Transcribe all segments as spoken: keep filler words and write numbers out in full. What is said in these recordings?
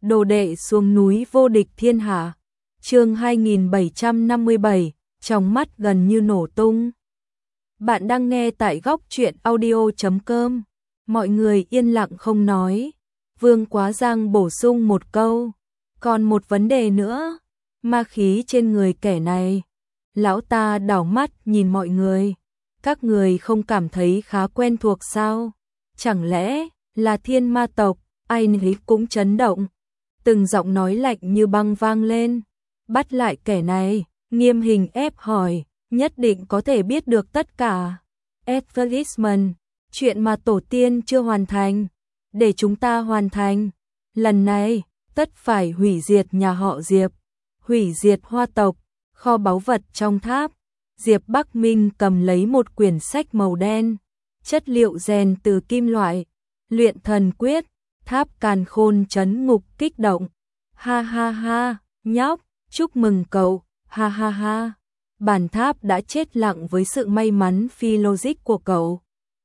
Đồ đệ xuống núi vô địch thiên hạ. Chương hai nghìn bảy trăm năm mươi bảy, trong mắt gần như nổ tung. Bạn đang nghe tại góc truyện audio chấm com. Mọi người yên lặng không nói. Vương Quá Giang bổ sung một câu, còn một vấn đề nữa, ma khí trên người kẻ này. Lão ta đảo mắt nhìn mọi người, các người không cảm thấy khá quen thuộc sao? Chẳng lẽ là thiên ma tộc? Ai ấy cũng chấn động. Từng giọng nói lạnh như băng vang lên. Bắt lại kẻ này, nghiêm hình ép hỏi, nhất định có thể biết được tất cả. Advertisement, chuyện mà tổ tiên chưa hoàn thành, để chúng ta hoàn thành. Lần này, tất phải hủy diệt nhà họ Diệp, hủy diệt Hoa tộc, kho báu vật trong tháp. Diệp Bắc Minh cầm lấy một quyển sách màu đen, chất liệu rèn từ kim loại, luyện thần quyết, tháp càn khôn trấn ngục kích động. Ha ha ha, nhóc, chúc mừng cậu, ha ha ha. Bản tháp đã chết lặng với sự may mắn phi logic của cậu.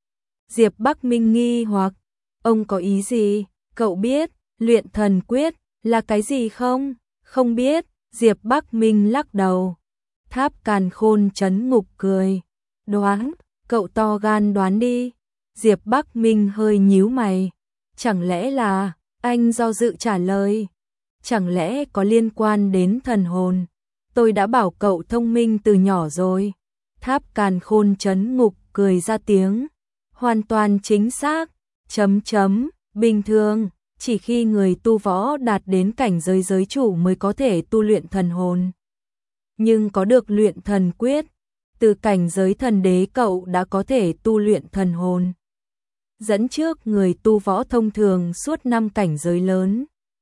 Diệp Bắc Minh nghi hoặc, ông có ý gì? Cậu biết luyện thần quyết là cái gì không? Không biết, Diệp Bắc Minh lắc đầu. Tháp càn khôn trấn ngục cười, đoán, cậu to gan đoán đi. Diệp Bắc Minh hơi nhíu mày, chẳng lẽ là, anh do dự trả lời, chẳng lẽ có liên quan đến thần hồn? Tôi đã bảo cậu thông minh từ nhỏ rồi. Tháp càn khôn trấn ngục cười ra tiếng, hoàn toàn chính xác, chấm chấm, bình thường, chỉ khi người tu võ đạt đến cảnh giới giới chủ mới có thể tu luyện thần hồn. Nhưng có được luyện thần quyết, từ cảnh giới thần đế cậu đã có thể tu luyện thần hồn. Dẫn trước người tu võ thông thường suốt năm cảnh giới lớn.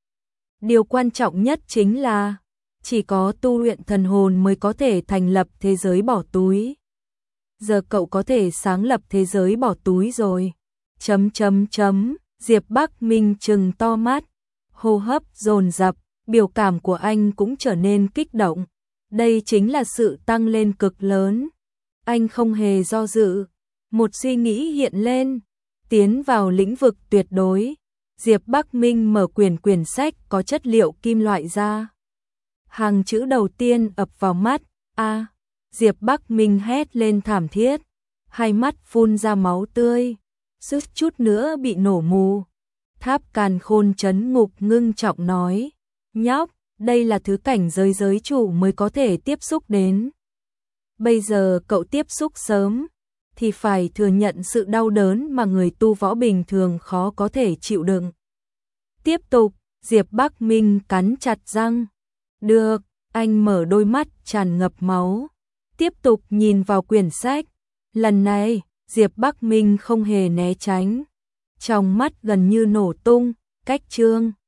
Điều quan trọng nhất chính là, chỉ có tu luyện thần hồn mới có thể thành lập thế giới bỏ túi. Giờ cậu có thể sáng lập thế giới bỏ túi rồi. Chấm chấm chấm, Diệp Bắc Minh trừng to mắt, hô hấp dồn dập, biểu cảm của anh cũng trở nên kích động. Đây chính là sự tăng lên cực lớn. Anh không hề do dự, một suy nghĩ hiện lên, tiến vào lĩnh vực tuyệt đối. Diệp Bắc Minh mở quyển quyển sách có chất liệu kim loại ra. Hàng chữ đầu tiên ập vào mắt, a. Diệp Bắc Minh hét lên thảm thiết, hai mắt phun ra máu tươi, suýt chút nữa bị nổ mù. Tháp càn khôn trấn ngục ngưng trọng nói, nhóc, đây là thứ cảnh giới giới chủ mới có thể tiếp xúc đến. Bây giờ cậu tiếp xúc sớm, thì phải thừa nhận sự đau đớn mà người tu võ bình thường khó có thể chịu đựng. Tiếp tục, Diệp Bắc Minh cắn chặt răng. Được, anh mở đôi mắt tràn ngập máu, tiếp tục nhìn vào quyển sách. Lần này, Diệp Bắc Minh không hề né tránh, trong mắt gần như nổ tung, cách chương.